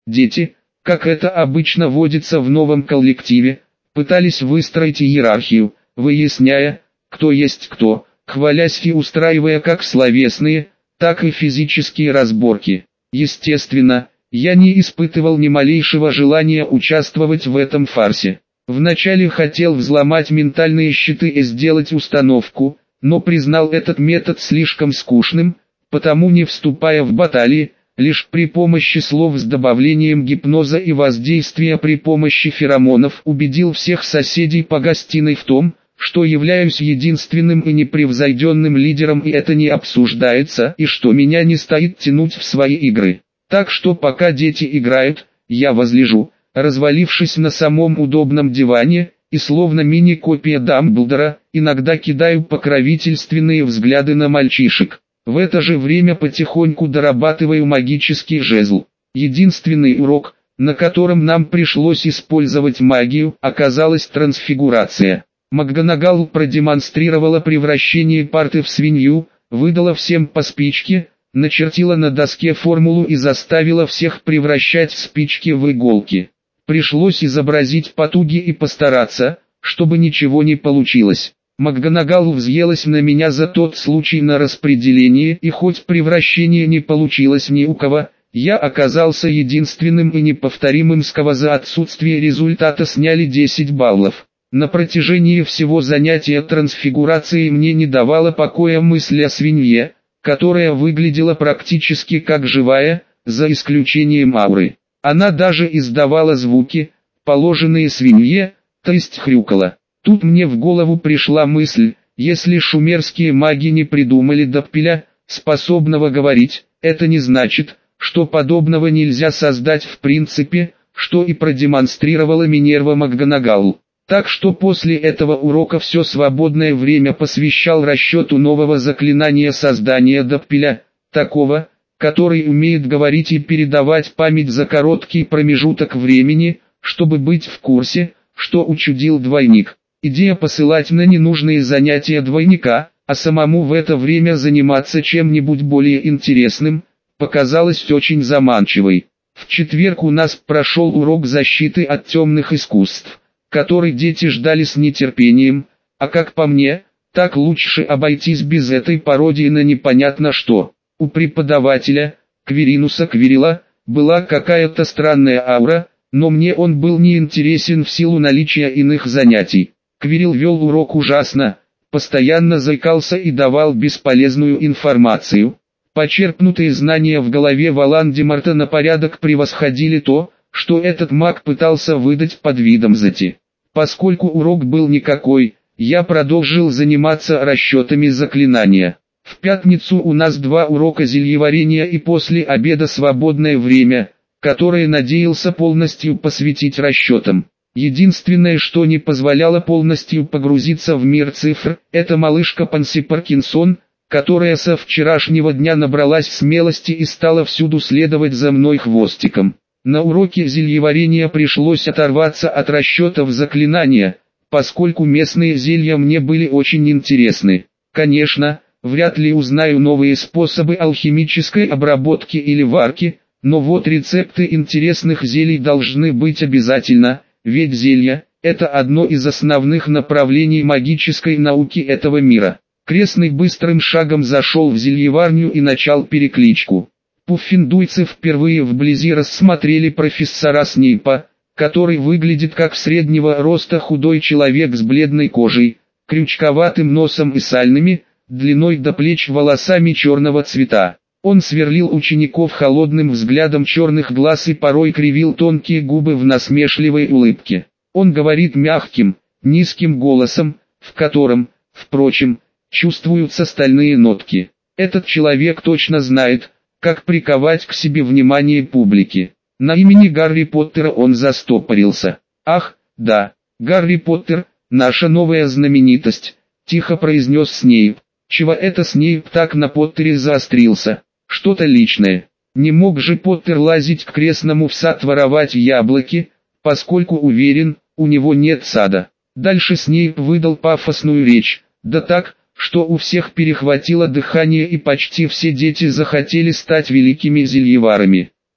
Дети, как это обычно водится в новом коллективе, пытались выстроить иерархию, выясняя, кто есть кто, хвалясь и устраивая как словесные, так и физические разборки. Естественно, я не испытывал ни малейшего желания участвовать в этом фарсе. Вначале хотел взломать ментальные щиты и сделать установку, но признал этот метод слишком скучным, потому не вступая в баталии, лишь при помощи слов с добавлением гипноза и воздействия при помощи феромонов убедил всех соседей по гостиной в том, что являюсь единственным и непревзойденным лидером и это не обсуждается, и что меня не стоит тянуть в свои игры. Так что пока дети играют, я возлежу, развалившись на самом удобном диване, и словно мини-копия Дамблдора, иногда кидаю покровительственные взгляды на мальчишек. В это же время потихоньку дорабатываю магический жезл. Единственный урок, на котором нам пришлось использовать магию, оказалась трансфигурация. МакГонагал продемонстрировала превращение парты в свинью, выдала всем по спичке, начертила на доске формулу и заставила всех превращать спички в иголки. Пришлось изобразить потуги и постараться, чтобы ничего не получилось. МакГонагал взъелась на меня за тот случай на распределении, и хоть превращение не получилось ни у кого, я оказался единственным и неповторимым за отсутствие результата сняли 10 баллов. На протяжении всего занятия трансфигурацией мне не давала покоя мысль о свинье, которая выглядела практически как живая, за исключением ауры. Она даже издавала звуки, положенные свинье, то есть хрюкала. Тут мне в голову пришла мысль, если шумерские маги не придумали Доппеля, способного говорить, это не значит, что подобного нельзя создать в принципе, что и продемонстрировала Минерва МакГонагал. Так что после этого урока все свободное время посвящал расчету нового заклинания создания Доппеля, такого, который умеет говорить и передавать память за короткий промежуток времени, чтобы быть в курсе, что учудил двойник. Идея посылать на ненужные занятия двойника, а самому в это время заниматься чем-нибудь более интересным, показалась очень заманчивой. В четверг у нас прошел урок защиты от темных искусств, который дети ждали с нетерпением, а как по мне, так лучше обойтись без этой пародии на непонятно что. У преподавателя, Квиринуса Квирила, была какая-то странная аура, но мне он был не интересен в силу наличия иных занятий. Квирил вел урок ужасно, постоянно заикался и давал бесполезную информацию. Почерпнутые знания в голове Волан-де-Морта на порядок превосходили то, что этот маг пытался выдать под видом зати. Поскольку урок был никакой, я продолжил заниматься расчетами заклинания. В пятницу у нас 2 урока зельеварения и после обеда свободное время, которое надеялся полностью посвятить расчетам. Единственное, что не позволяло полностью погрузиться в мир цифр, это малышка Панси Паркинсон, которая со вчерашнего дня набралась смелости и стала всюду следовать за мной хвостиком. На уроке зельеварения пришлось оторваться от расчетов заклинания, поскольку местные зелья мне были очень интересны. Конечно, вряд ли узнаю новые способы алхимической обработки или варки, но вот рецепты интересных зелий должны быть обязательно. Ведь зелья – это одно из основных направлений магической науки этого мира. Крестный быстрым шагом зашел в зельеварню и начал перекличку. Пуффиндуйцы впервые вблизи рассмотрели профессора Снейпа, который выглядит как среднего роста худой человек с бледной кожей, крючковатым носом и сальными, длиной до плеч волосами черного цвета. Он сверлил учеников холодным взглядом черных глаз и порой кривил тонкие губы в насмешливой улыбке. Он говорит мягким, низким голосом, в котором, впрочем, чувствуются стальные нотки. Этот человек точно знает, как приковать к себе внимание публики. На имени Гарри Поттера он застопорился. «Ах, да, Гарри Поттер, наша новая знаменитость», – тихо произнес Снейп. «Чего это Снейп так на Поттере заострился? Что-то личное. Не мог же Поттер лазить к крестному в сад воровать яблоки, поскольку уверен, у него нет сада». Дальше Снейп выдал пафосную речь, да так, что у всех перехватило дыхание и почти все дети захотели стать великими зельеварами.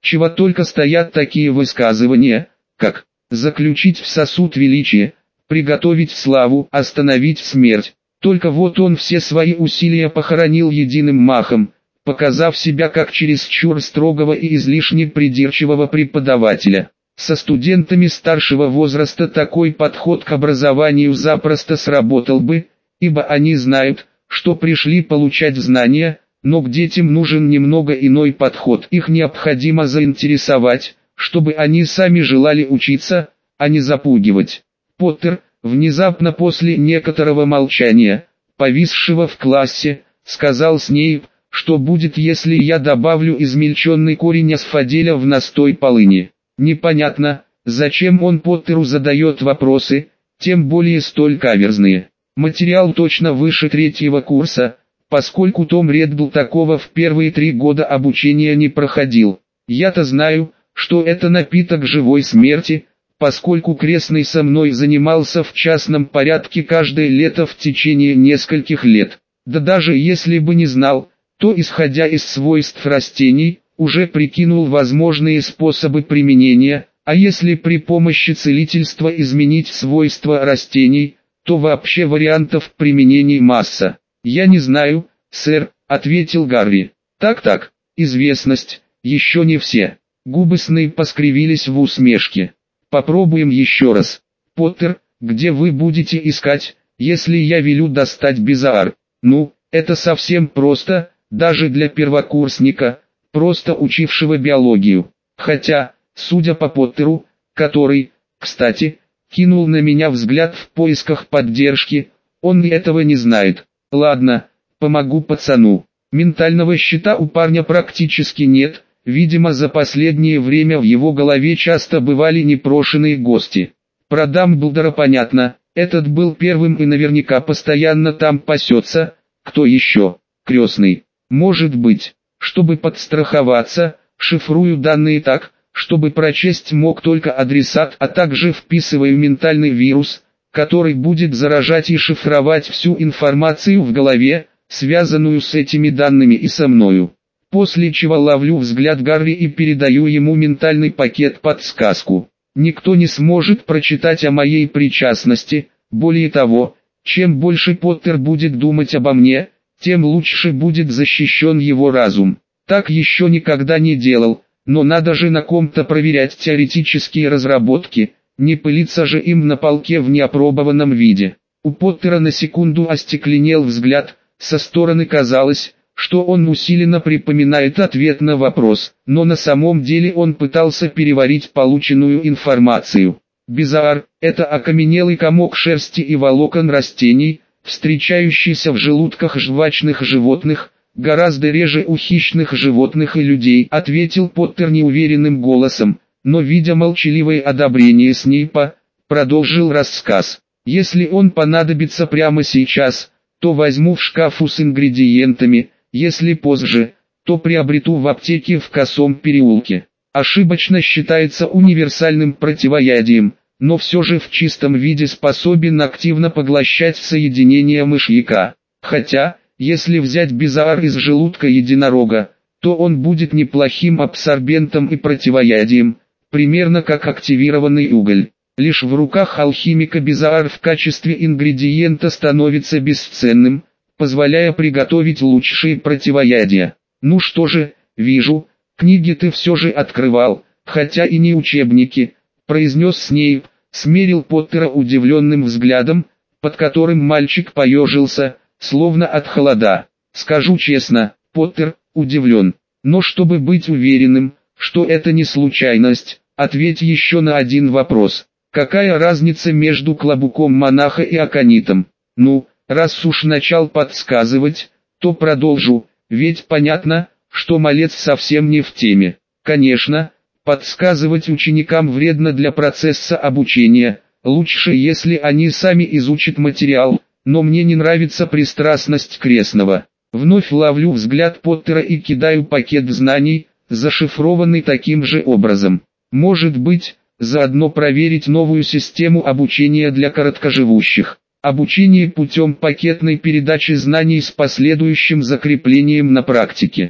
чего только стоят такие высказывания, как «заключить в сосуд величие», «приготовить славу», «остановить смерть». Только вот он все свои усилия похоронил единым махом, показав себя как чересчур строгого и излишне придирчивого преподавателя. Со студентами старшего возраста такой подход к образованию запросто сработал бы, ибо они знают, что пришли получать знания, но к детям нужен немного иной подход. Их необходимо заинтересовать, чтобы они сами желали учиться, а не запугивать. Поттер, внезапно после некоторого молчания, повисшего в классе, сказал Снейп, что будет, если я добавлю измельченный корень асфаделя в настой полыни. Непонятно, зачем он Поттеру задает вопросы, тем более столь каверзные. Материал точно выше 3-го курса, поскольку Том Реддл такого в первые 3 года обучения не проходил. Я-то знаю, что это напиток живой смерти, поскольку крестный со мной занимался в частном порядке каждое лето в течение нескольких лет. Да даже если бы не знал, то, исходя из свойств растений, уже прикинул возможные способы применения, а если при помощи целительства изменить свойства растений, то вообще вариантов применений масса. «Я не знаю, сэр», — ответил Гарри. «Так-так, известность, еще не все». Губы Снейпа скривились в усмешке. «Попробуем еще раз. Поттер, где вы будете искать, если я велю достать Бизаар?» «Ну, это совсем просто, даже для первокурсника, просто учившего биологию. Хотя, судя по Поттеру, который, кстати, кинул на меня взгляд в поисках поддержки, он и этого не знает. Ладно, помогу пацану. Ментального щита у парня практически нет, видимо за последнее время в его голове часто бывали непрошенные гости. Про Дамблдора понятно, этот был первым и наверняка постоянно там пасется. Кто еще? Крестный. Может быть. Чтобы подстраховаться, шифрую данные так, чтобы прочесть мог только адресат, а также вписываю ментальный вирус, который будет заражать и шифровать всю информацию в голове, связанную с этими данными и со мною. После чего ловлю взгляд Гарри и передаю ему ментальный пакет-подсказку. Никто не сможет прочитать о моей причастности, более того, чем больше Поттер будет думать обо мне, тем лучше будет защищен его разум. Так еще никогда не делал, но надо же на ком-то проверять теоретические разработки, не пылиться же им на полке в неопробованном виде. У Поттера на секунду остекленел взгляд, со стороны казалось, что он усиленно припоминает ответ на вопрос, но на самом деле он пытался переварить полученную информацию. Бизаар – это окаменелый комок шерсти и волокон растений, встречающийся в желудках жвачных животных, гораздо реже у хищных животных и людей, ответил Поттер неуверенным голосом, но видя молчаливое одобрение Снейпа, продолжил рассказ. Если он понадобится прямо сейчас, то возьму в шкафу с ингредиентами, если позже, то приобрету в аптеке в Косом переулке. Ошибочно считается универсальным противоядием, но все же в чистом виде способен активно поглощать соединения мышьяка. Хотя, если взять Бизаар из желудка единорога, то он будет неплохим абсорбентом и противоядием, примерно как активированный уголь. Лишь в руках алхимика Бизаар в качестве ингредиента становится бесценным, позволяя приготовить лучшие противоядия. Ну что же, вижу, книги ты все же открывал, хотя и не учебники, произнес Снейп, смерил Поттера удивленным взглядом, под которым мальчик поежился, словно от холода. Скажу честно, Поттер удивлен, но чтобы быть уверенным, что это не случайность, ответь еще на один вопрос. Какая разница между клобуком монаха и аконитом? Ну, раз уж начал подсказывать, то продолжу, ведь понятно, что малец совсем не в теме. Конечно, подсказывать ученикам вредно для процесса обучения, лучше если они сами изучат материал, но мне не нравится пристрастность крестного. Вновь ловлю взгляд Поттера и кидаю пакет знаний, зашифрованный таким же образом. Может быть, заодно проверить новую систему обучения для короткоживущих. Обучение путем пакетной передачи знаний с последующим закреплением на практике.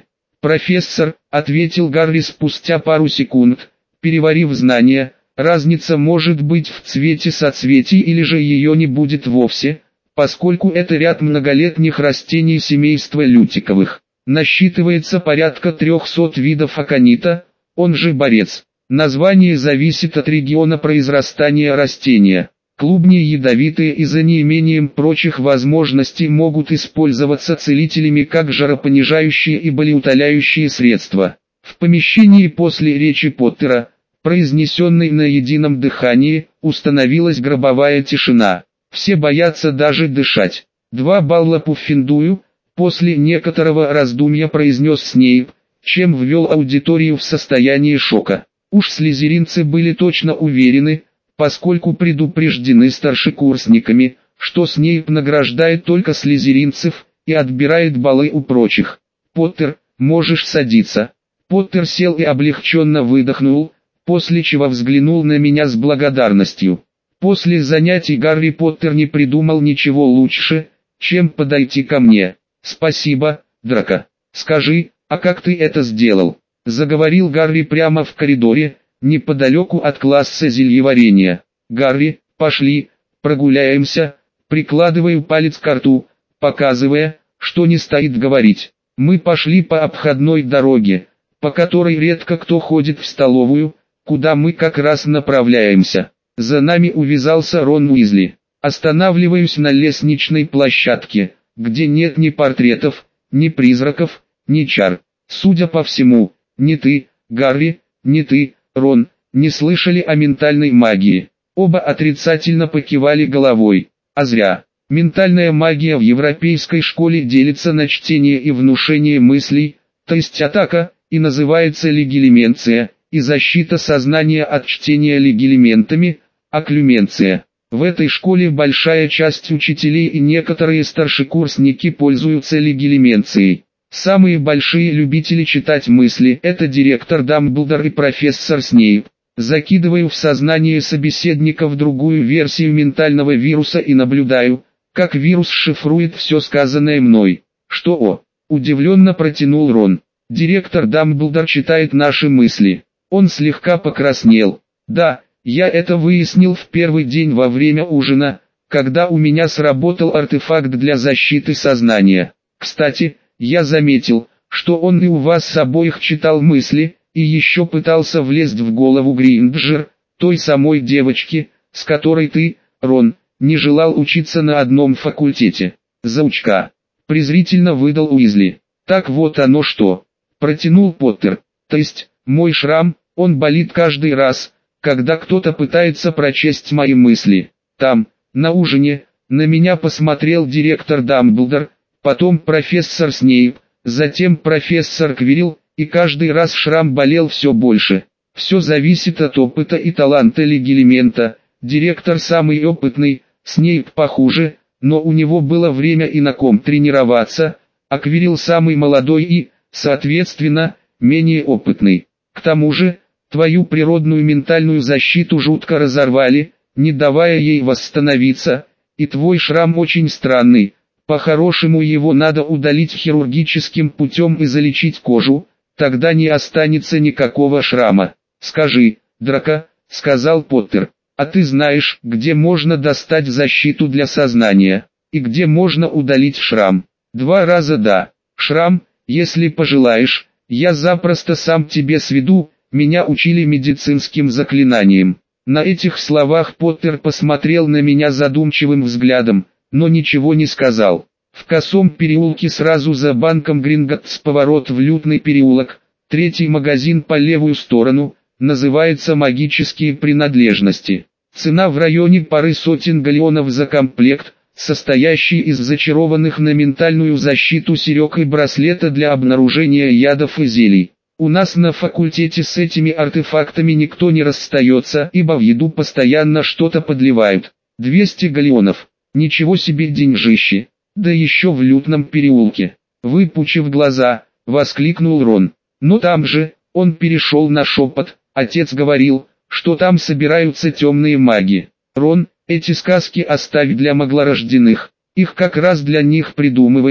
«Профессор», — ответил Гарри спустя пару секунд, переварив знания, — «разница может быть в цвете соцветий или же ее не будет вовсе, поскольку это ряд многолетних растений семейства лютиковых. Насчитывается порядка 300 видов аконита, он же борец. Название зависит от региона произрастания растения. Клубни ядовитые и за неимением прочих возможностей могут использоваться целителями как жаропонижающие и болеутоляющие средства. В помещении после речи Поттера, произнесенной на едином дыхании, установилась гробовая тишина. Все боятся даже дышать. 2 балла Пуффендую, после некоторого раздумья произнес Снейп, чем ввел аудиторию в состояние шока. Уж слизеринцы были точно уверены, поскольку предупреждены старшекурсниками, что Снейп награждает только слизеринцев и отбирает баллы у прочих. «Поттер, можешь садиться». Поттер сел и облегченно выдохнул, после чего взглянул на меня с благодарностью. После занятий Гарри Поттер не придумал ничего лучше, чем подойти ко мне. «Спасибо, Драко. Скажи, а как ты это сделал?» Заговорил Гарри прямо в коридоре, неподалеку от класса зельеварения. «Гарри, пошли, прогуляемся», прикладываю палец к рту, показывая, что не стоит говорить. Мы пошли по обходной дороге, по которой редко кто ходит в столовую, куда мы как раз направляемся. За нами увязался Рон Уизли. Останавливаюсь на лестничной площадке, где нет ни портретов, ни призраков, ни чар. Судя по всему, ни ты, Гарри, ни ты, Рон, не слышали о ментальной магии. Оба отрицательно покивали головой. А зря. Ментальная магия в европейской школе делится на чтение и внушение мыслей, то есть атака, и называется легилименция, и защита сознания от чтения легилиментами, окклюменция. В этой школе большая часть учителей и некоторые старшекурсники пользуются легилименцией. Самые большие любители читать мысли – это директор Дамблдор и профессор Снейп. Закидываю в сознание собеседников другую версию ментального вируса и наблюдаю, как вирус шифрует все сказанное мной. «Что?» – удивленно протянул Рон. «Директор Дамблдор читает наши мысли». Он слегка покраснел. «Да, я это выяснил в первый день во время ужина, когда у меня сработал артефакт для защиты сознания. Кстати, я заметил, что он и у вас обоих читал мысли, и еще пытался влезть в голову Гринджер, той самой девочки, с которой ты, Рон, не желал учиться на одном факультете. Заучка!» Презрительно выдал Уизли. «Так вот оно что!» Протянул Поттер. «То есть, мой шрам, он болит каждый раз, когда кто-то пытается прочесть мои мысли. Там, на ужине, на меня посмотрел директор Дамблдор, потом профессор Снейп, затем профессор Квиррелл, и каждый раз шрам болел все больше. Все зависит от опыта и таланта легилимента. Директор самый опытный, Снейп похуже, но у него было время и на ком тренироваться, а Квиррелл самый молодой и, соответственно, менее опытный. К тому же, твою природную ментальную защиту жутко разорвали, не давая ей восстановиться, и твой шрам очень странный. По-хорошему его надо удалить хирургическим путем и залечить кожу, тогда не останется никакого шрама. «Скажи, Драко», — сказал Поттер, — «а ты знаешь, где можно достать защиту для сознания, и где можно удалить шрам?» 2 раза да. «Шрам, если пожелаешь, я запросто сам тебе сведу, меня учили медицинским заклинаниям». На этих словах Поттер посмотрел на меня задумчивым взглядом, но ничего не сказал. В косом переулке сразу за банком Гринготтс поворот в Лютный переулок, 3-й магазин по левую сторону, называется «Магические принадлежности». Цена в районе пары сотен галлеонов за комплект, состоящий из зачарованных на ментальную защиту серег и браслета для обнаружения ядов и зелий. У нас на факультете с этими артефактами никто не расстается, ибо в еду постоянно что-то подливают. 200 галлеонов. Ничего себе деньжище. Да еще в Лютном переулке. Выпучив глаза, воскликнул Рон. Но там же, он перешел на шепот, отец говорил, что там собираются темные маги. Рон, эти сказки оставь для маглорожденных. Их как раз для них придумывают,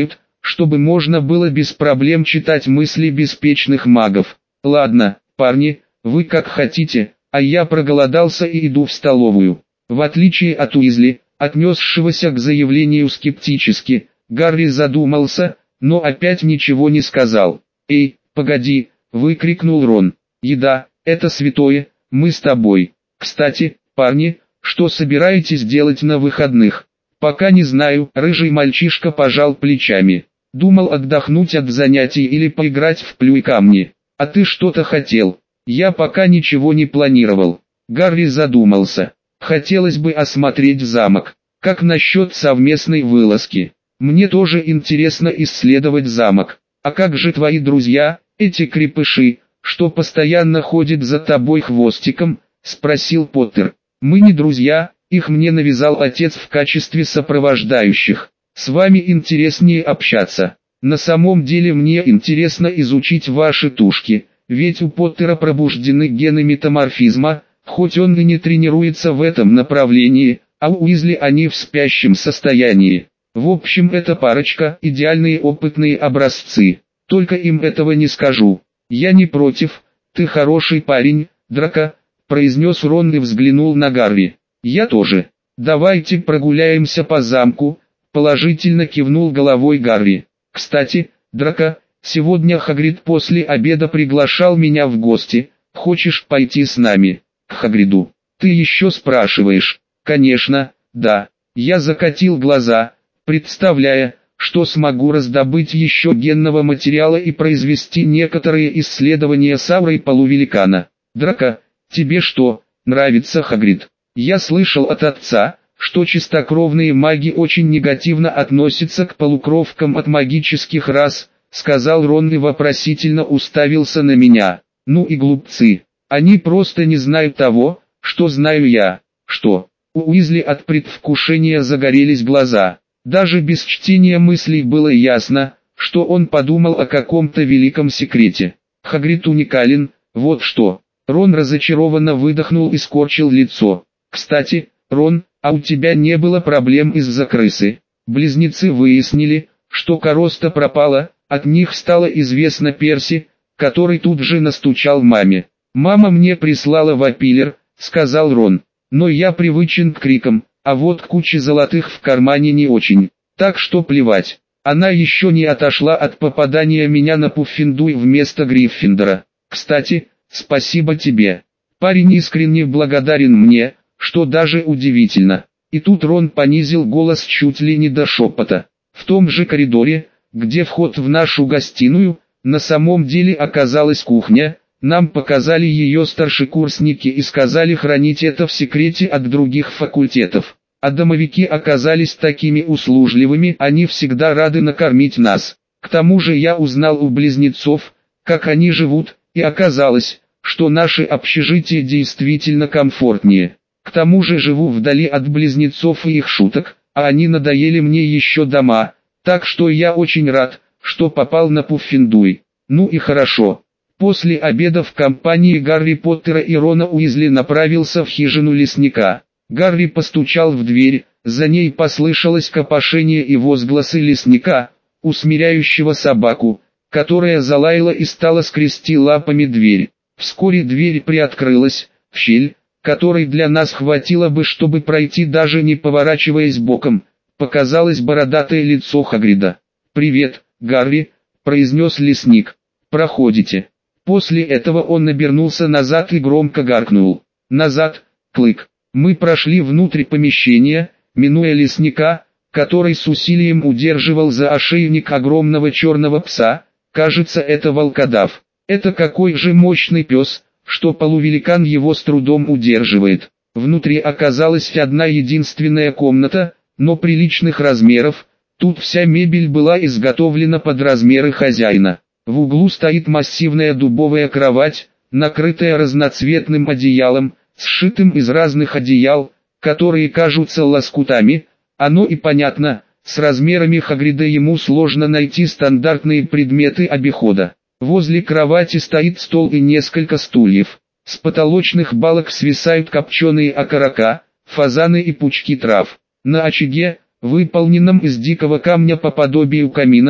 чтобы можно было без проблем читать мысли беспечных магов. Ладно, парни, вы как хотите, а я проголодался и иду в столовую. В отличие от Уизли, отнесшегося к заявлению скептически, Гарри задумался, но опять ничего не сказал. «Эй, погоди!» — выкрикнул Рон. «Еда — это святое, мы с тобой. Кстати, парни, что собираетесь делать на выходных?» «Пока не знаю», — рыжий мальчишка пожал плечами. «Думал отдохнуть от занятий или поиграть в плюй камни. А ты что-то хотел?» «Я пока ничего не планировал». Гарри задумался. «Хотелось бы осмотреть замок. Как насчет совместной вылазки? Мне тоже интересно исследовать замок. А как же твои друзья, эти крепыши, что постоянно ходят за тобой хвостиком?» — спросил Поттер. «Мы не друзья, их мне навязал отец в качестве сопровождающих. С вами интереснее общаться. На самом деле мне интересно изучить ваши тушки, ведь у Поттера пробуждены гены метаморфизма, хоть он и не тренируется в этом направлении, а у Уизли они в спящем состоянии. В общем, эта парочка – идеальные опытные образцы. Только им этого не скажу. Я не против, ты хороший парень, Драко», – произнес Рон и взглянул на Гарри. «Я тоже. Давайте прогуляемся по замку», – положительно кивнул головой Гарри. «Кстати, Драко, сегодня Хагрид после обеда приглашал меня в гости. Хочешь пойти с нами?» «К Хагриду? Ты еще спрашиваешь?» «Конечно, да». Я закатил глаза, представляя, что смогу раздобыть еще генного материала и произвести некоторые исследования с аурой полувеликана. «Драко, тебе что, нравится Хагрид?» «Я слышал от отца, что чистокровные маги очень негативно относятся к полукровкам от магических рас», — сказал Рон и вопросительно уставился на меня. «Ну и глупцы. Они просто не знают того, что знаю я». «Что?» У Уизли от предвкушения загорелись глаза. Даже без чтения мыслей было ясно, что он подумал о каком-то великом секрете. «Хагрид уникален, вот что». Рон разочарованно выдохнул и скорчил лицо. «Кстати, Рон, а у тебя не было проблем из-за крысы?» Близнецы выяснили, что короста пропала, от них стало известно Перси, который тут же настучал маме. «Мама мне прислала вапилер», — сказал Рон. «Но я привычен к крикам, а вот куча золотых в кармане не очень. Так что плевать. Она еще не отошла от попадания меня на Пуффендуй вместо Гриффиндора. Кстати, спасибо тебе. Парень искренне благодарен мне, что даже удивительно». И тут Рон понизил голос чуть ли не до шепота. В том же коридоре, где вход в нашу гостиную, на самом деле оказалась кухня. Нам показали ее старшекурсники и сказали хранить это в секрете от других факультетов. А домовики оказались такими услужливыми, они всегда рады накормить нас. К тому же я узнал у близнецов, как они живут, и оказалось, что наше общежитие действительно комфортнее. К тому же живу вдали от близнецов и их шуток, а они надоели мне еще дома, так что я очень рад, что попал на Пуффендуй. Ну и хорошо. После обеда в компании Гарри Поттера и Рона Уизли направился в хижину лесника. Гарри постучал в дверь, за ней послышалось копошение и возгласы лесника, усмиряющего собаку, которая залаяла и стала скрести лапами дверь. Вскоре дверь приоткрылась, в щель, которой для нас хватило бы, чтобы пройти даже не поворачиваясь боком, показалось бородатое лицо Хагрида. «Привет, Гарри», — произнес лесник. «Проходите». После этого он обернулся назад и громко гаркнул. «Назад, Клык!» Мы прошли внутрь помещения, минуя лесника, который с усилием удерживал за ошейник огромного черного пса. Кажется, это волкодав. Это какой же мощный пес, что полувеликан его с трудом удерживает. Внутри оказалась одна единственная комната, но приличных размеров. Тут вся мебель была изготовлена под размеры хозяина. В углу стоит массивная дубовая кровать, накрытая разноцветным одеялом, сшитым из разных одеял, которые кажутся лоскутами. Оно и понятно, с размерами Хагрида ему сложно найти стандартные предметы обихода. Возле кровати стоит стол и несколько стульев. С потолочных балок свисают копченые окорока, фазаны и пучки трав. На очаге, выполненном из дикого камня по подобию камина,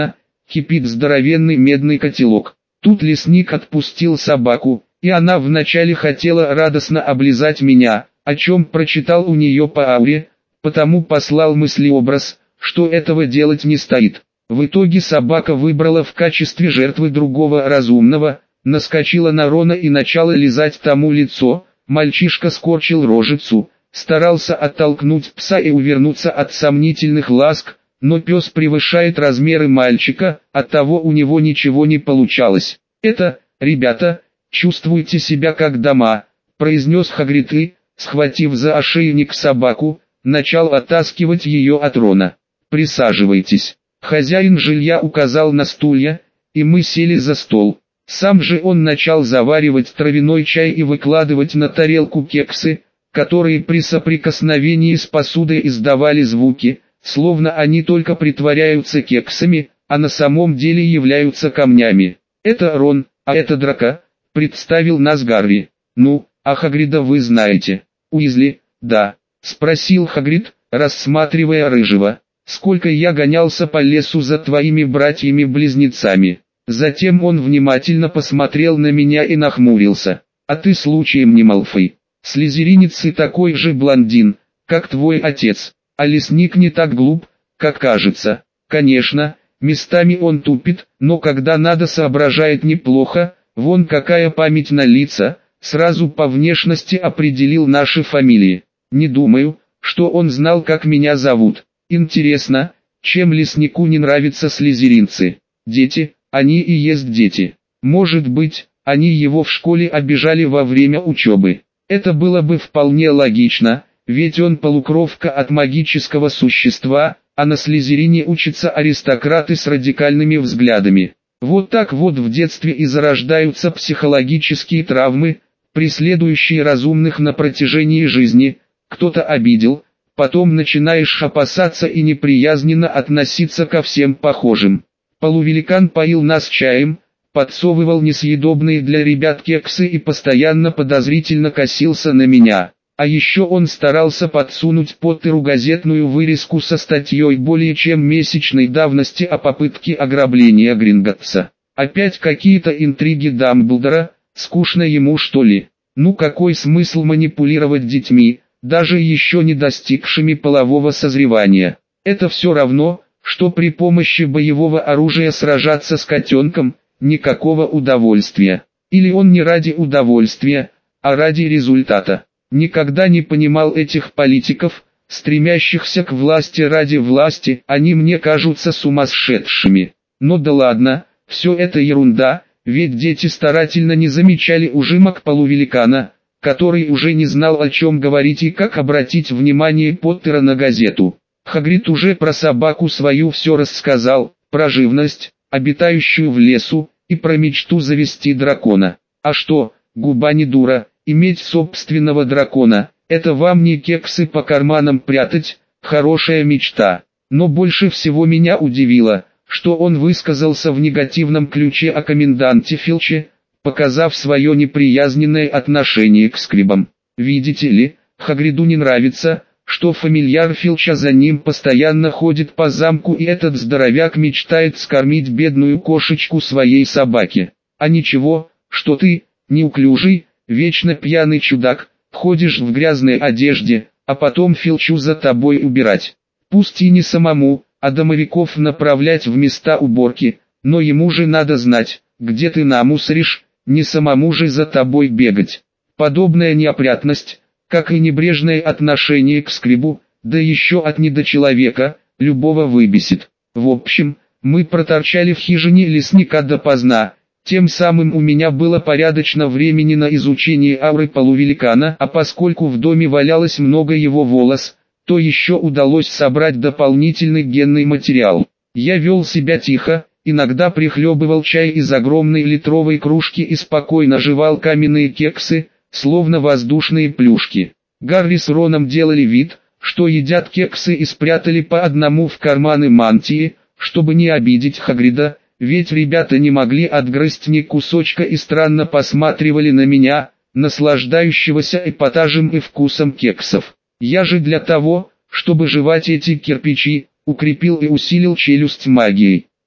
кипит здоровенный медный котелок. Тут лесник отпустил собаку, и она вначале хотела радостно облизать меня, о чем прочитал у нее по ауре, потому послал мыслеобраз, что этого делать не стоит. В итоге собака выбрала в качестве жертвы другого разумного, наскочила на Рона и начала лизать тому лицо. Мальчишка скорчил рожицу, старался оттолкнуть пса и увернуться от сомнительных ласк, но пес превышает размеры мальчика, оттого у него ничего не получалось. «Это, ребята, чувствуйте себя как дома», — произнес Хагрид и, схватив за ошейник собаку, начал оттаскивать ее от Рона. «Присаживайтесь». Хозяин жилья указал на стулья, и мы сели за стол. Сам же он начал заваривать травяной чай и выкладывать на тарелку кексы, которые при соприкосновении с посудой издавали звуки, словно они только притворяются кексами, а на самом деле являются камнями. «Это Рон, а это Драко», — представил нас Гарри. «Ну, а Хагрида вы знаете?» «Уизли, да», — спросил Хагрид, рассматривая рыжего. «Сколько я гонялся по лесу за твоими братьями-близнецами». Затем он внимательно посмотрел на меня и нахмурился. «А ты случаем не Малфой? Слизеринец и такой же блондин, как твой отец, а лесник не так глуп, как кажется. Конечно, местами он тупит, но когда надо соображает неплохо, вон какая память на лица, сразу по внешности определил наши фамилии. Не думаю, что он знал, как меня зовут. Интересно, чем леснику не нравятся слизеринцы? Дети, они и есть дети. Может быть, они его в школе обижали во время учебы. Это было бы вполне логично, ведь он полукровка от магического существа, а на Слизерине учатся аристократы с радикальными взглядами. Вот так вот в детстве и зарождаются психологические травмы, преследующие разумных на протяжении жизни. Кто-то обидел, потом начинаешь опасаться и неприязненно относиться ко всем похожим. Полувеликан поил нас чаем, подсовывал несъедобные для ребят кексы и постоянно подозрительно косился на меня. А еще он старался подсунуть Поттеру газетную вырезку со статьей более чем месячной давности о попытке ограбления Гринготтса. Опять какие-то интриги Дамблдора, скучно ему что ли? Ну какой смысл манипулировать детьми, даже еще не достигшими полового созревания? Это все равно, что при помощи боевого оружия сражаться с котенком, никакого удовольствия. Или он не ради удовольствия, а ради результата. Никогда не понимал этих политиков, стремящихся к власти ради власти, они мне кажутся сумасшедшими. Но да ладно, все это ерунда, ведь дети старательно не замечали ужимок полувеликана, который уже не знал, о чем говорить и как обратить внимание Поттера на газету. Хагрид уже про собаку свою все рассказал, про живность, обитающую в лесу, и про мечту завести дракона. А что, губа не дура, иметь собственного дракона, это вам не кексы по карманам прятать, хорошая мечта. Но больше всего меня удивило, что он высказался в негативном ключе о коменданте Филче, показав свое неприязненное отношение к скрибам. Видите ли, Хагриду не нравится, что фамильяр Филча за ним постоянно ходит по замку, и этот здоровяк мечтает скормить бедную кошечку своей собаке. А ничего, что ты, неуклюжий, вечно пьяный чудак, ходишь в грязной одежде, а потом Филчу за тобой убирать. Пусть и не самому, а домовиков направлять в места уборки, но ему же надо знать, где ты намусоришь, не самому же за тобой бегать. Подобная неопрятность, как и небрежное отношение к скрибу, да еще от недочеловека, любого выбесит. В общем, мы проторчали в хижине лесника допоздна, тем самым у меня было порядочно времени на изучение ауры полувеликана, а поскольку в доме валялось много его волос, то еще удалось собрать дополнительный генный материал. Я вел себя тихо, иногда прихлебывал чай из огромной литровой кружки и спокойно жевал каменные кексы, словно воздушные плюшки. Гарри с Роном делали вид, что едят кексы и спрятали по одному в карманы мантии, чтобы не обидеть Хагрида, ведь ребята не могли отгрызть ни кусочка и странно посматривали на меня, наслаждающегося эпатажем и вкусом кексов. Я же для того, чтобы жевать эти кирпичи, укрепил и усилил челюсть магией.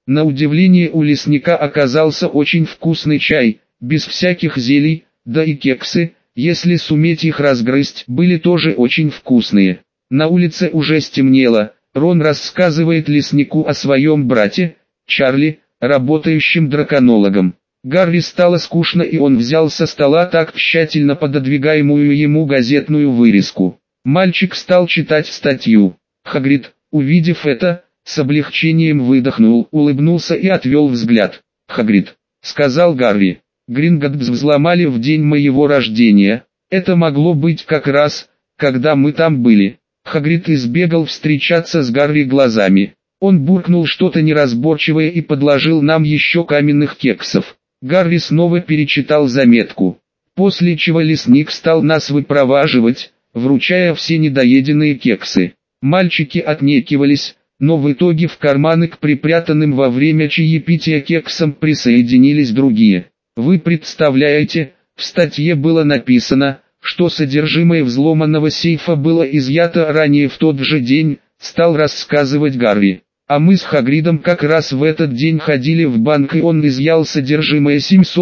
На удивление у лесника оказался очень вкусный чай, без всяких зелий, да и кексы, если суметь их разгрызть, были тоже очень вкусные. На улице уже стемнело, Рон рассказывает леснику о своем брате, Чарли, работающем драконологом. Гарри стало скучно, и он взял со стола так тщательно пододвигаемую ему газетную вырезку. Мальчик стал читать статью. Хагрид, увидев это, с облегчением выдохнул, улыбнулся и отвел взгляд. «Хагрид», — сказал Гарри, — «Гринготтс взломали в день моего рождения. Это могло быть как раз, когда мы там были». Хагрид избегал встречаться с Гарри глазами. Он буркнул что-то неразборчивое и подложил нам еще каменных кексов. Гарри снова перечитал заметку. После чего лесник стал нас выпроваживать, вручая все недоеденные кексы. Мальчики отнекивались, но в итоге в карманы к припрятанным во время чаепития кексам присоединились другие. Вы представляете, в статье было написано, что содержимое взломанного сейфа было изъято ранее в тот же день, стал рассказывать Гарри. А мы с Хагридом как раз в этот день ходили в банк, и он изъял содержимое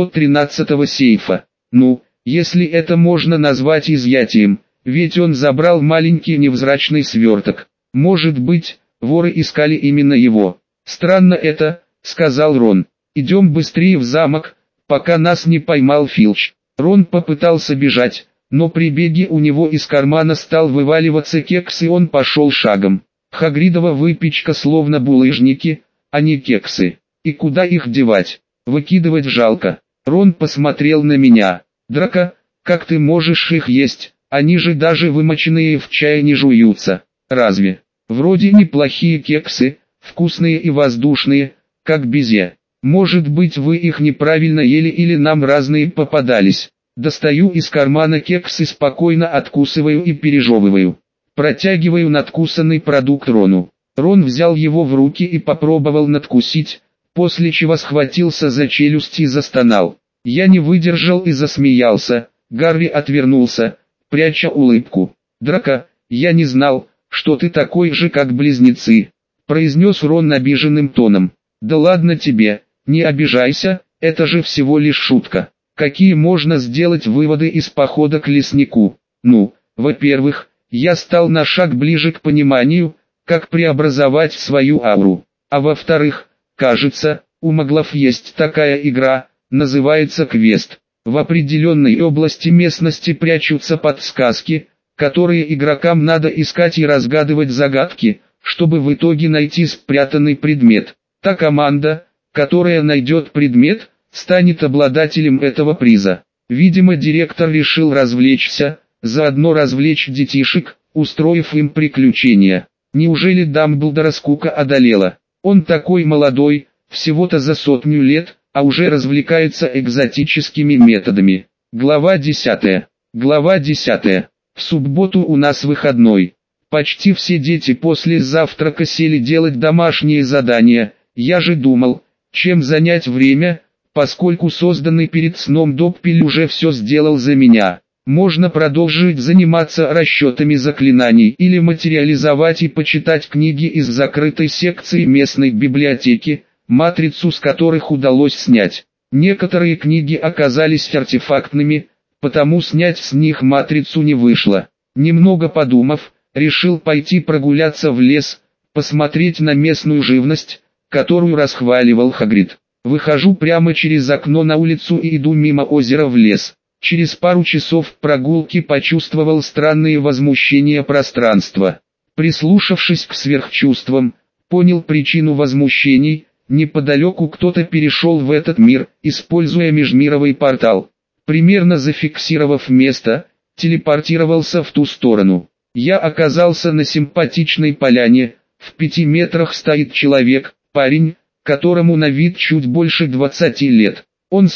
713-го сейфа. Ну, если это можно назвать изъятием, ведь он забрал маленький невзрачный сверток. Может быть, воры искали именно его. Странно это, сказал Рон. Идем быстрее в замок, пока нас не поймал Филч. Рон попытался бежать, но при беге у него из кармана стал вываливаться кекс, и он пошел шагом. Хагридова выпечка словно булыжники, а не кексы. И куда их девать? Выкидывать жалко. Рон посмотрел на меня. Драко, как ты можешь их есть? Они же даже вымоченные в чае не жуются. Разве? Вроде неплохие кексы, вкусные и воздушные, как безе. Может быть, вы их неправильно ели или нам разные попадались. Достаю из кармана кекс и спокойно откусываю и пережевываю. Протягиваю надкусанный продукт Рону. Рон взял его в руки и попробовал надкусить, после чего схватился за челюсть и застонал. Я не выдержал и засмеялся. Гарри отвернулся, пряча улыбку. «Драко, я не знал, что ты такой же, как близнецы», — произнес Рон обиженным тоном. «Да ладно тебе, не обижайся, это же всего лишь шутка. Какие можно сделать выводы из похода к леснику? Ну, во-первых, я стал на шаг ближе к пониманию, как преобразовать свою ауру. А во-вторых, кажется, у маглов есть такая игра, называется квест. В определенной области местности прячутся подсказки, которые игрокам надо искать и разгадывать загадки, чтобы в итоге найти спрятанный предмет. Та команда, которая найдет предмет, станет обладателем этого приза. Видимо, директор решил развлечься, заодно развлечь детишек, устроив им приключения. Неужели Дамблдора скука одолела? Он такой молодой, всего-то за 100 лет, а уже развлекается экзотическими методами. Глава 10. Глава 10. В субботу у нас выходной. Почти все дети после завтрака сели делать домашние задания. Я же думал, чем занять время, поскольку созданный перед сном Доппель уже все сделал за меня. Можно продолжить заниматься расчетами заклинаний или материализовать и почитать книги из закрытой секции местной библиотеки, матрицу с которых удалось снять. Некоторые книги оказались артефактными, потому снять с них матрицу не вышло. Немного подумав, решил пойти прогуляться в лес, посмотреть на местную живность, которую расхваливал Хагрид. Выхожу прямо через окно на улицу и иду мимо озера в лес. Через пару часов прогулки почувствовал странные возмущения пространства. Прислушавшись к сверхчувствам, понял причину возмущений. Неподалеку кто-то перешел в этот мир, используя межмировый портал. Примерно зафиксировав место, телепортировался в ту сторону. Я оказался на симпатичной поляне, в 5 метрах стоит человек, парень, которому на вид чуть больше 20 лет. Он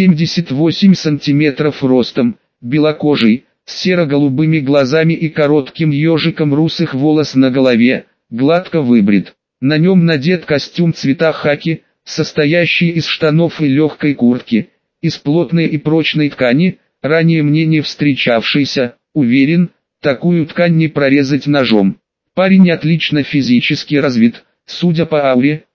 178 сантиметров ростом, белокожий, с серо-голубыми глазами и коротким ежиком русых волос на голове, гладко выбрит. На нем надет костюм цвета хаки, состоящий из штанов и легкой куртки, из плотной и прочной ткани, ранее мне не встречавшейся. Уверен, такую ткань не прорезать ножом. Парень отлично физически развит, судя по ауре,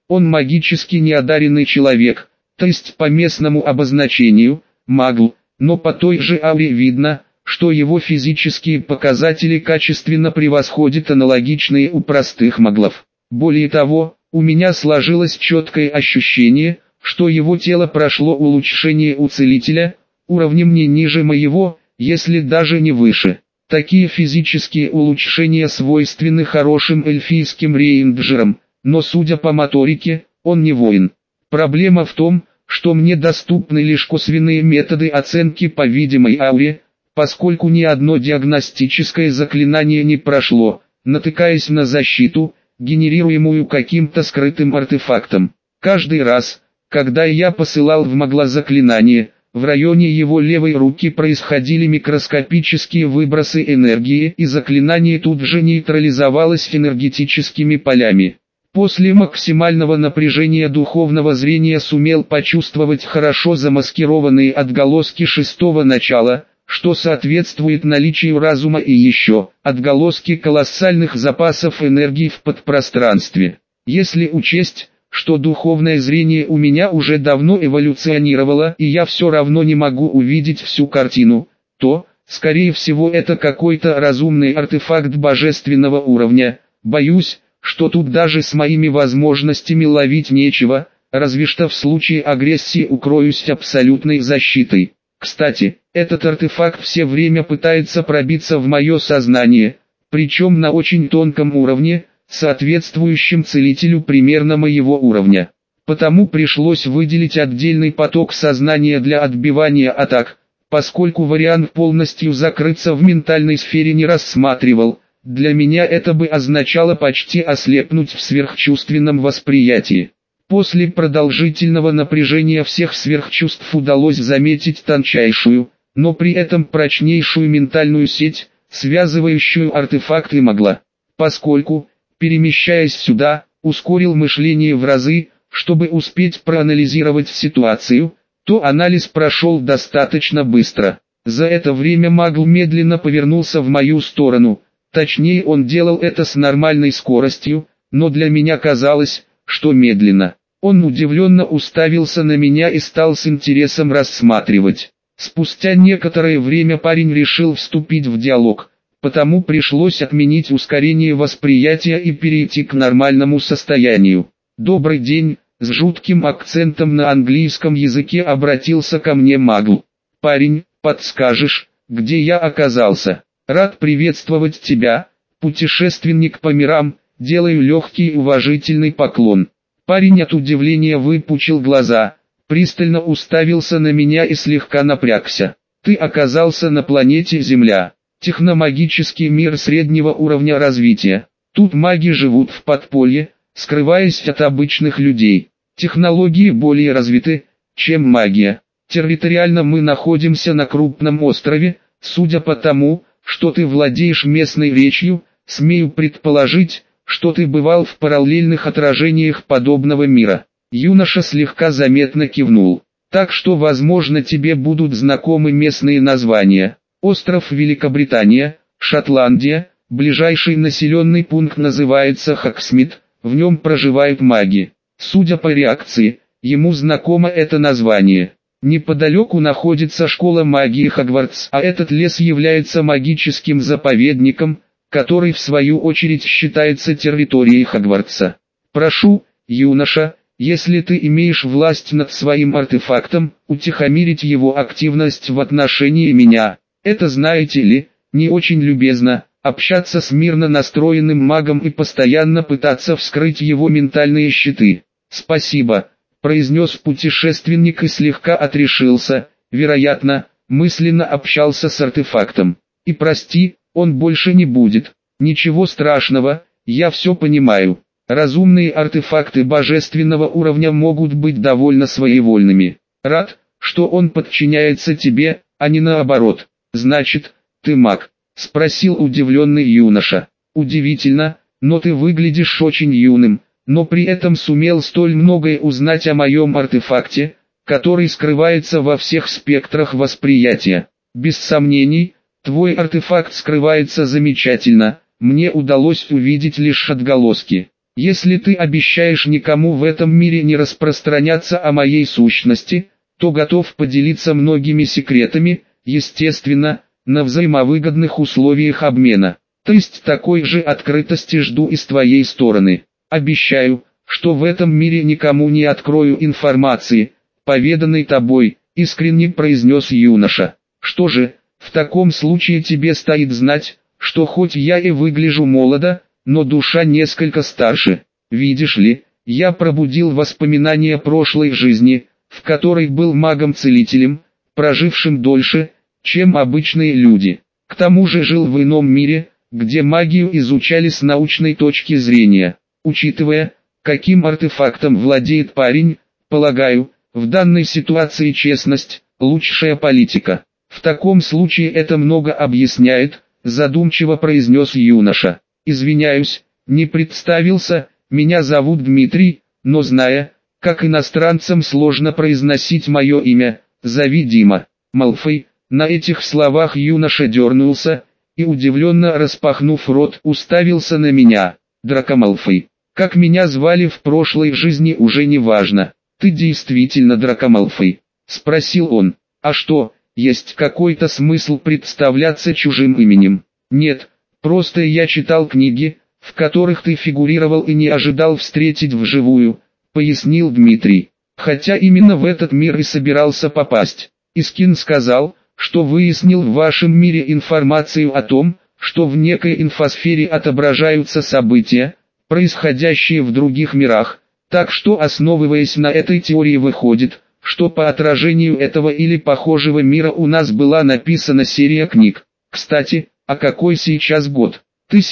Он магически неодаренный человек, то есть по местному обозначению, магл, но по той же ауре видно, что его физические показатели качественно превосходят аналогичные у простых маглов. Более того, у меня сложилось четкое ощущение, что его тело прошло улучшение у целителя, уровнем не ниже моего, если даже не выше. Такие физические улучшения свойственны хорошим эльфийским рейнджерам, но судя по моторике, он не воин. Проблема в том, что мне доступны лишь косвенные методы оценки по видимой ауре, поскольку ни одно диагностическое заклинание не прошло, натыкаясь на защиту, генерируемую каким-то скрытым артефактом. Каждый раз, когда я посылал в магла заклинание, в районе его левой руки происходили микроскопические выбросы энергии, и заклинание тут же нейтрализовалось энергетическими полями. После максимального напряжения духовного зрения сумел почувствовать хорошо замаскированные отголоски шестого начала, что соответствует наличию разума, и еще отголоски колоссальных запасов энергии в подпространстве. Если учесть, что духовное зрение у меня уже давно эволюционировало и я все равно не могу увидеть всю картину, то, скорее всего, это какой-то разумный артефакт божественного уровня. Боюсь, что тут даже с моими возможностями ловить нечего, разве что в случае агрессии укроюсь абсолютной защитой. Кстати, этот артефакт все время пытается пробиться в мое сознание, причем на очень тонком уровне, соответствующем целителю примерно моего уровня. Потому пришлось выделить отдельный поток сознания для отбивания атак, поскольку вариант полностью закрыться в ментальной сфере не рассматривал. Для меня это бы означало почти ослепнуть в сверхчувственном восприятии. После продолжительного напряжения всех сверхчувств удалось заметить тончайшую, но при этом прочнейшую ментальную сеть, связывающую артефакт и магла. Поскольку, перемещаясь сюда, ускорил мышление в разы, чтобы успеть проанализировать ситуацию, то анализ прошел достаточно быстро. За это время магл медленно повернулся в мою сторону. Точнее, он делал это с нормальной скоростью, но для меня казалось, что медленно. Он удивленно уставился на меня и стал с интересом рассматривать. Спустя некоторое время парень решил вступить в диалог, потому пришлось отменить ускорение восприятия и перейти к нормальному состоянию. «Добрый день», — с жутким акцентом на английском языке обратился ко мне магл. «Парень, подскажешь, где я оказался?» «Рад приветствовать тебя, путешественник по мирам», делаю легкий и уважительный поклон. Парень от удивления выпучил глаза, пристально уставился на меня и слегка напрягся. «Ты оказался на планете Земля, техномагический мир среднего уровня развития. Тут маги живут в подполье, скрываясь от обычных людей. Технологии более развиты, чем магия. Территориально мы находимся на крупном острове, судя по тому, что ты владеешь местной речью, смею предположить, что ты бывал в параллельных отражениях подобного мира». Юноша слегка заметно кивнул. «Так что, возможно, тебе будут знакомы местные названия. Остров Великобритания, Шотландия, ближайший населенный пункт называется Хоксмит, в нем проживают маги». Судя по реакции, ему знакомо это название. Неподалеку находится школа магии Хогвартс, а этот лес является магическим заповедником, который в свою очередь считается территорией Хогвартса. «Прошу, юноша, если ты имеешь власть над своим артефактом, утихомирить его активность в отношении меня. Это, знаете ли, не очень любезно, общаться с мирно настроенным магом и постоянно пытаться вскрыть его ментальные щиты». «Спасибо», — произнес путешественник и слегка отрешился, вероятно, мысленно общался с артефактом. «И прости, он больше не будет. Ничего страшного, я все понимаю. Разумные артефакты божественного уровня могут быть довольно своевольными. Рад, что он подчиняется тебе, а не наоборот. Значит, ты маг?» — спросил удивленный юноша. «Удивительно, но ты выглядишь очень юным, но при этом сумел столь многое узнать о моем артефакте, который скрывается во всех спектрах восприятия. Без сомнений, твой артефакт скрывается замечательно, мне удалось увидеть лишь отголоски. Если ты обещаешь никому в этом мире не распространяться о моей сущности, то готов поделиться многими секретами, естественно, на взаимовыгодных условиях обмена. То есть такой же открытости жду и с твоей стороны. Обещаю, что в этом мире никому не открою информации, поведанной тобой, искренне произнес юноша. Что же, в таком случае тебе стоит знать, что хоть я и выгляжу молодо, но душа несколько старше. Видишь ли, я пробудил воспоминания прошлой жизни, в которой был магом-целителем, прожившим дольше, чем обычные люди. К тому же жил в ином мире, где магию изучали с научной точки зрения. Учитывая, каким артефактом владеет парень, полагаю, в данной ситуации честность – лучшая политика. В таком случае это много объясняет, задумчиво произнес юноша. Извиняюсь, не представился, меня зовут Дмитрий, но зная, как иностранцам сложно произносить мое имя, зови Дима. Малфой. На этих словах юноша дернулся, и удивленно распахнув рот, уставился на меня. Драко Малфой. Как меня звали в прошлой жизни уже не важно. Ты действительно Драко Малфой? Спросил он. А что, есть какой-то смысл представляться чужим именем? Нет, просто я читал книги, в которых ты фигурировал и не ожидал встретить вживую, пояснил Дмитрий. Хотя именно в этот мир и собирался попасть. Искин сказал, что выяснил в вашем мире информацию о том, что в некой инфосфере отображаются события, происходящие в других мирах, так что, основываясь на этой теории, выходит, что по отражению этого или похожего мира у нас была написана серия книг. Кстати, а какой сейчас год?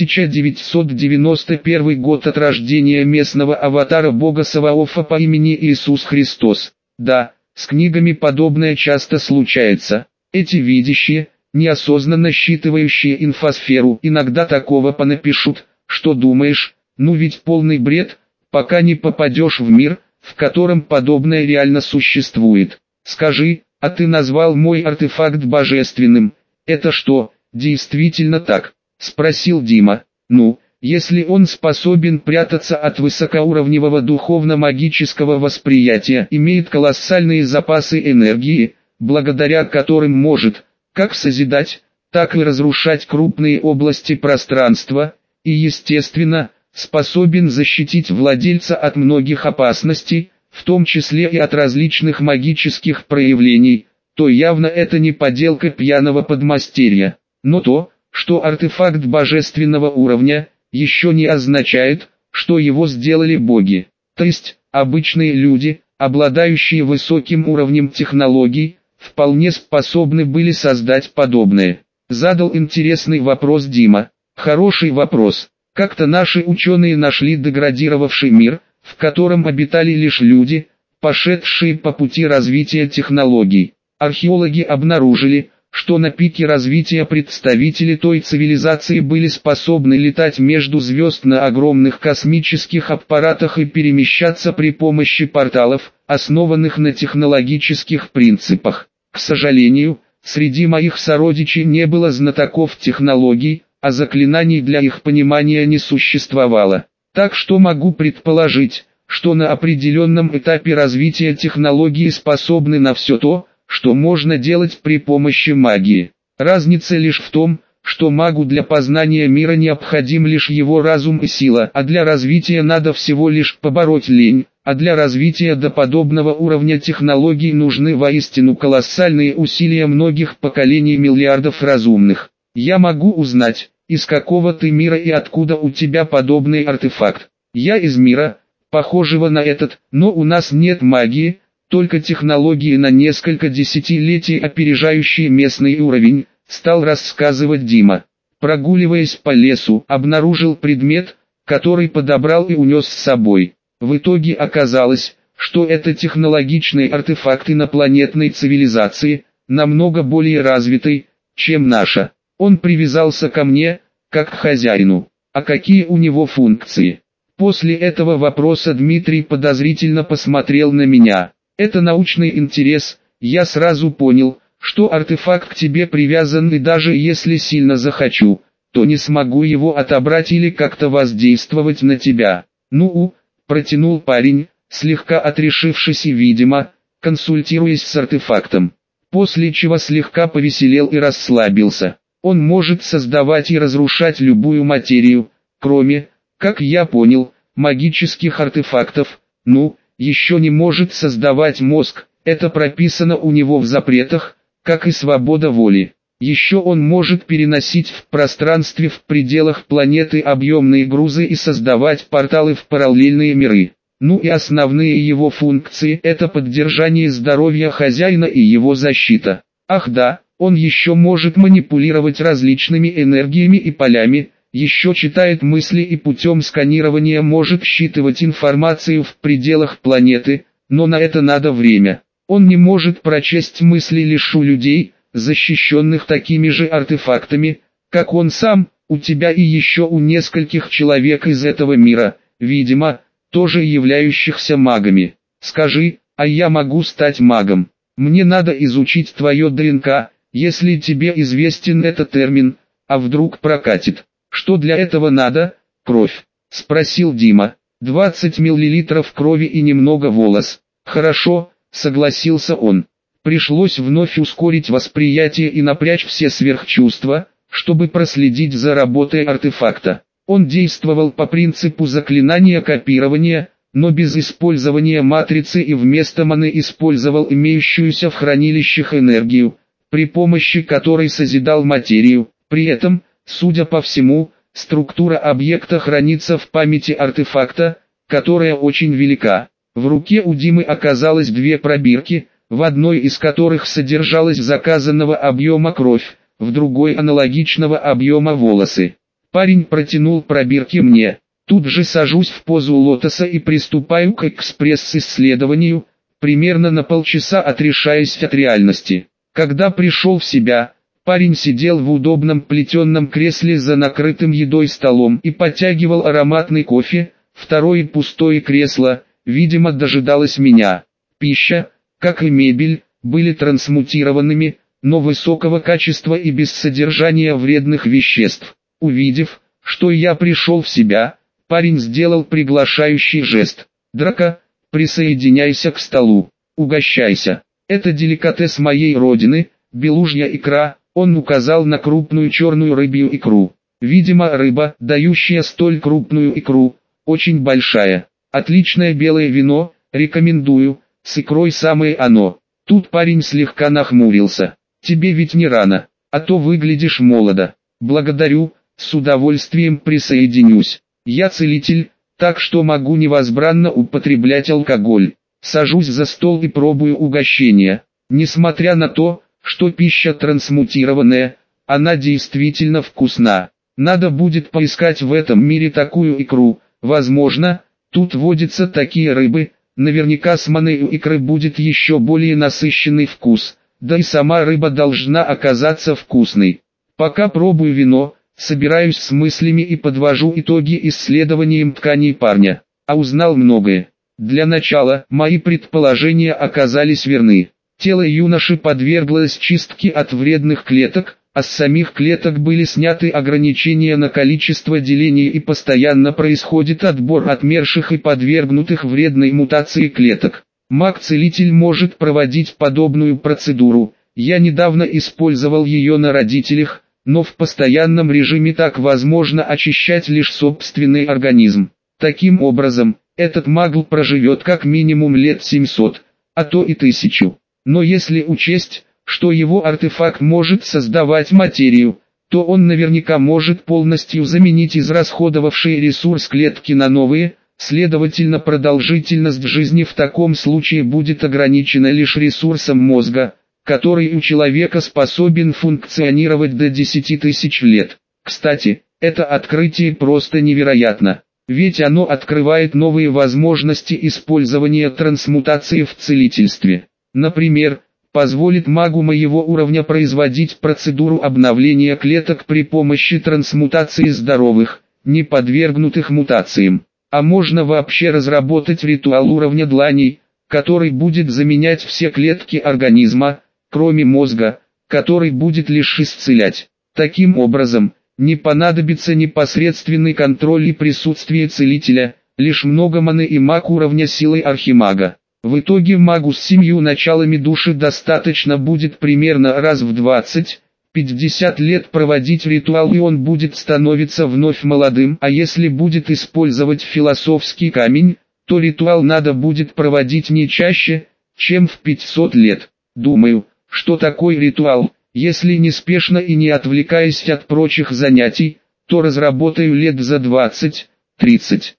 1991 год от рождения местного аватара бога Саваофа по имени Иисус Христос. Да, с книгами подобное часто случается. Эти видящие, неосознанно считывающие инфосферу, иногда такого понапишут, что думаешь, ну ведь полный бред, пока не попадешь в мир, в котором подобное реально существует. Скажи, а ты назвал мой артефакт божественным, это что, действительно так? Спросил Дима. Ну, если он способен прятаться от высокоуровневого духовно-магического восприятия, имеет колоссальные запасы энергии, благодаря которым может, как созидать, так и разрушать крупные области пространства, и естественно, способен защитить владельца от многих опасностей, в том числе и от различных магических проявлений, то явно это не поделка пьяного подмастерья. Но то, что артефакт божественного уровня, еще не означает, что его сделали боги. То есть, обычные люди, обладающие высоким уровнем технологий, вполне способны были создать подобное. Задал интересный вопрос Дима. Хороший вопрос. Как-то наши ученые нашли деградировавший мир, в котором обитали лишь люди, пошедшие по пути развития технологий. Археологи обнаружили, что на пике развития представители той цивилизации были способны летать между звезд на огромных космических аппаратах и перемещаться при помощи порталов, основанных на технологических принципах. К сожалению, среди моих сородичей не было знатоков технологий, а заклинаний для их понимания не существовало. Так что могу предположить, что на определенном этапе развития технологии способны на все то, что можно делать при помощи магии. Разница лишь в том, что магу для познания мира необходим лишь его разум и сила, а для развития надо всего лишь побороть лень, а для развития до подобного уровня технологий нужны воистину колоссальные усилия многих поколений миллиардов разумных. Я могу узнать, из какого ты мира и откуда у тебя подобный артефакт. Я из мира, похожего на этот, но у нас нет магии, только технологии на несколько десятилетий опережающие местный уровень, стал рассказывать Дима. Прогуливаясь по лесу, обнаружил предмет, который подобрал и унес с собой. В итоге оказалось, что это технологичный артефакт инопланетной цивилизации, намного более развитой, чем наша. Он привязался ко мне, как к хозяину. А какие у него функции? После этого вопроса Дмитрий подозрительно посмотрел на меня. Это научный интерес, я сразу понял, что артефакт к тебе привязан, и даже если сильно захочу, то не смогу его отобрать или как-то воздействовать на тебя. «Ну-у», протянул парень, слегка отрешившись и, видимо, консультируясь с артефактом. После чего слегка повеселел и расслабился. Он может создавать и разрушать любую материю, кроме, как я понял, магических артефактов. Ну, еще не может создавать мозг, это прописано у него в запретах, как и свобода воли. Еще он может переносить в пространстве в пределах планеты объемные грузы и создавать порталы в параллельные миры. Ну и основные его функции – это поддержание здоровья хозяина и его защита. Ах да, он еще может манипулировать различными энергиями и полями, еще читает мысли и путем сканирования может считывать информацию в пределах планеты, но на это надо время. Он не может прочесть мысли лишь у людей, защищенных такими же артефактами, как он сам, у тебя и еще у нескольких человек из этого мира, видимо, тоже являющихся магами. Скажи, а я могу стать магом? Мне надо изучить твое ДНК, если тебе известен этот термин, а вдруг прокатит. Что для этого надо? Кровь? Спросил Дима. 20 мл крови и немного волос. Хорошо, согласился он. Пришлось вновь ускорить восприятие и напрячь все сверхчувства, чтобы проследить за работой артефакта. Он действовал по принципу заклинания копирования, но без использования матрицы и вместо маны использовал имеющуюся в хранилищах энергию, при помощи которой созидал материю. При этом, судя по всему, структура объекта хранится в памяти артефакта, которая очень велика. В руке у Димы оказалось две пробирки, в одной из которых содержалась заказанного объема кровь, в другой аналогичного объема волосы. Парень протянул пробирки мне. Тут же сажусь в позу лотоса и приступаю к экспресс-исследованию, примерно на полчаса отрешаясь от реальности. Когда пришел в себя, парень сидел в удобном плетеном кресле за накрытым едой столом и подтягивал ароматный кофе, второе пустое кресло, видимо, дожидалось меня. Пища, как и мебель, были трансмутированными, но высокого качества и без содержания вредных веществ. Увидев, что я пришел в себя, парень сделал приглашающий жест. «Драка, присоединяйся к столу, угощайся. Это деликатес моей родины, белужья икра», он указал на крупную черную рыбью икру. Видимо, рыба, дающая столь крупную икру, очень большая. Отличное белое вино, рекомендую, с икрой самое оно. Тут парень слегка нахмурился. «Тебе ведь не рано, а то выглядишь молодо». «Благодарю, с удовольствием присоединюсь. Я целитель, так что могу невозбранно употреблять алкоголь». Сажусь за стол и пробую угощение. Несмотря на то, что пища трансмутированная, она действительно вкусна. Надо будет поискать в этом мире такую икру. Возможно, тут водятся такие рыбы, наверняка с маной у икры будет еще более насыщенный вкус, да и сама рыба должна оказаться вкусной. Пока пробую вино, собираюсь с мыслями и подвожу итоги исследованием тканей парня. А узнал многое. Для начала, мои предположения оказались верны. Тело юноши подверглось чистке от вредных клеток, а с самих клеток были сняты ограничения на количество делений и постоянно происходит отбор отмерших и подвергнутых вредной мутации клеток. Маг-целитель может проводить подобную процедуру. Я недавно использовал ее на родителях, но в постоянном режиме так возможно очищать лишь собственный организм. Таким образом, этот магл проживет как минимум лет 700, а то и 1000. Но если учесть, что его артефакт может создавать материю, то он наверняка может полностью заменить израсходовавший ресурс клетки на новые, следовательно продолжительность жизни в таком случае будет ограничена лишь ресурсом мозга, который у человека способен функционировать до 10 тысяч лет. Кстати, это открытие просто невероятно, ведь оно открывает новые возможности использования трансмутации в целительстве. Например, позволит магу моего уровня производить процедуру обновления клеток при помощи трансмутации здоровых, не подвергнутых мутациям. А можно вообще разработать ритуал уровня дланей, который будет заменять все клетки организма, кроме мозга, который будет лишь исцелять. Таким образом, не понадобится непосредственный контроль и присутствие целителя, лишь много маны и маг уровня силы архимага. В итоге магу с 7 началами души достаточно будет примерно раз в 20-50 лет проводить ритуал, и он будет становиться вновь молодым, а если будет использовать философский камень, то ритуал надо будет проводить не чаще, чем в 500 лет. Думаю, что такой ритуал, если неспешно и не отвлекаясь от прочих занятий, то разработаю лет за 20-30.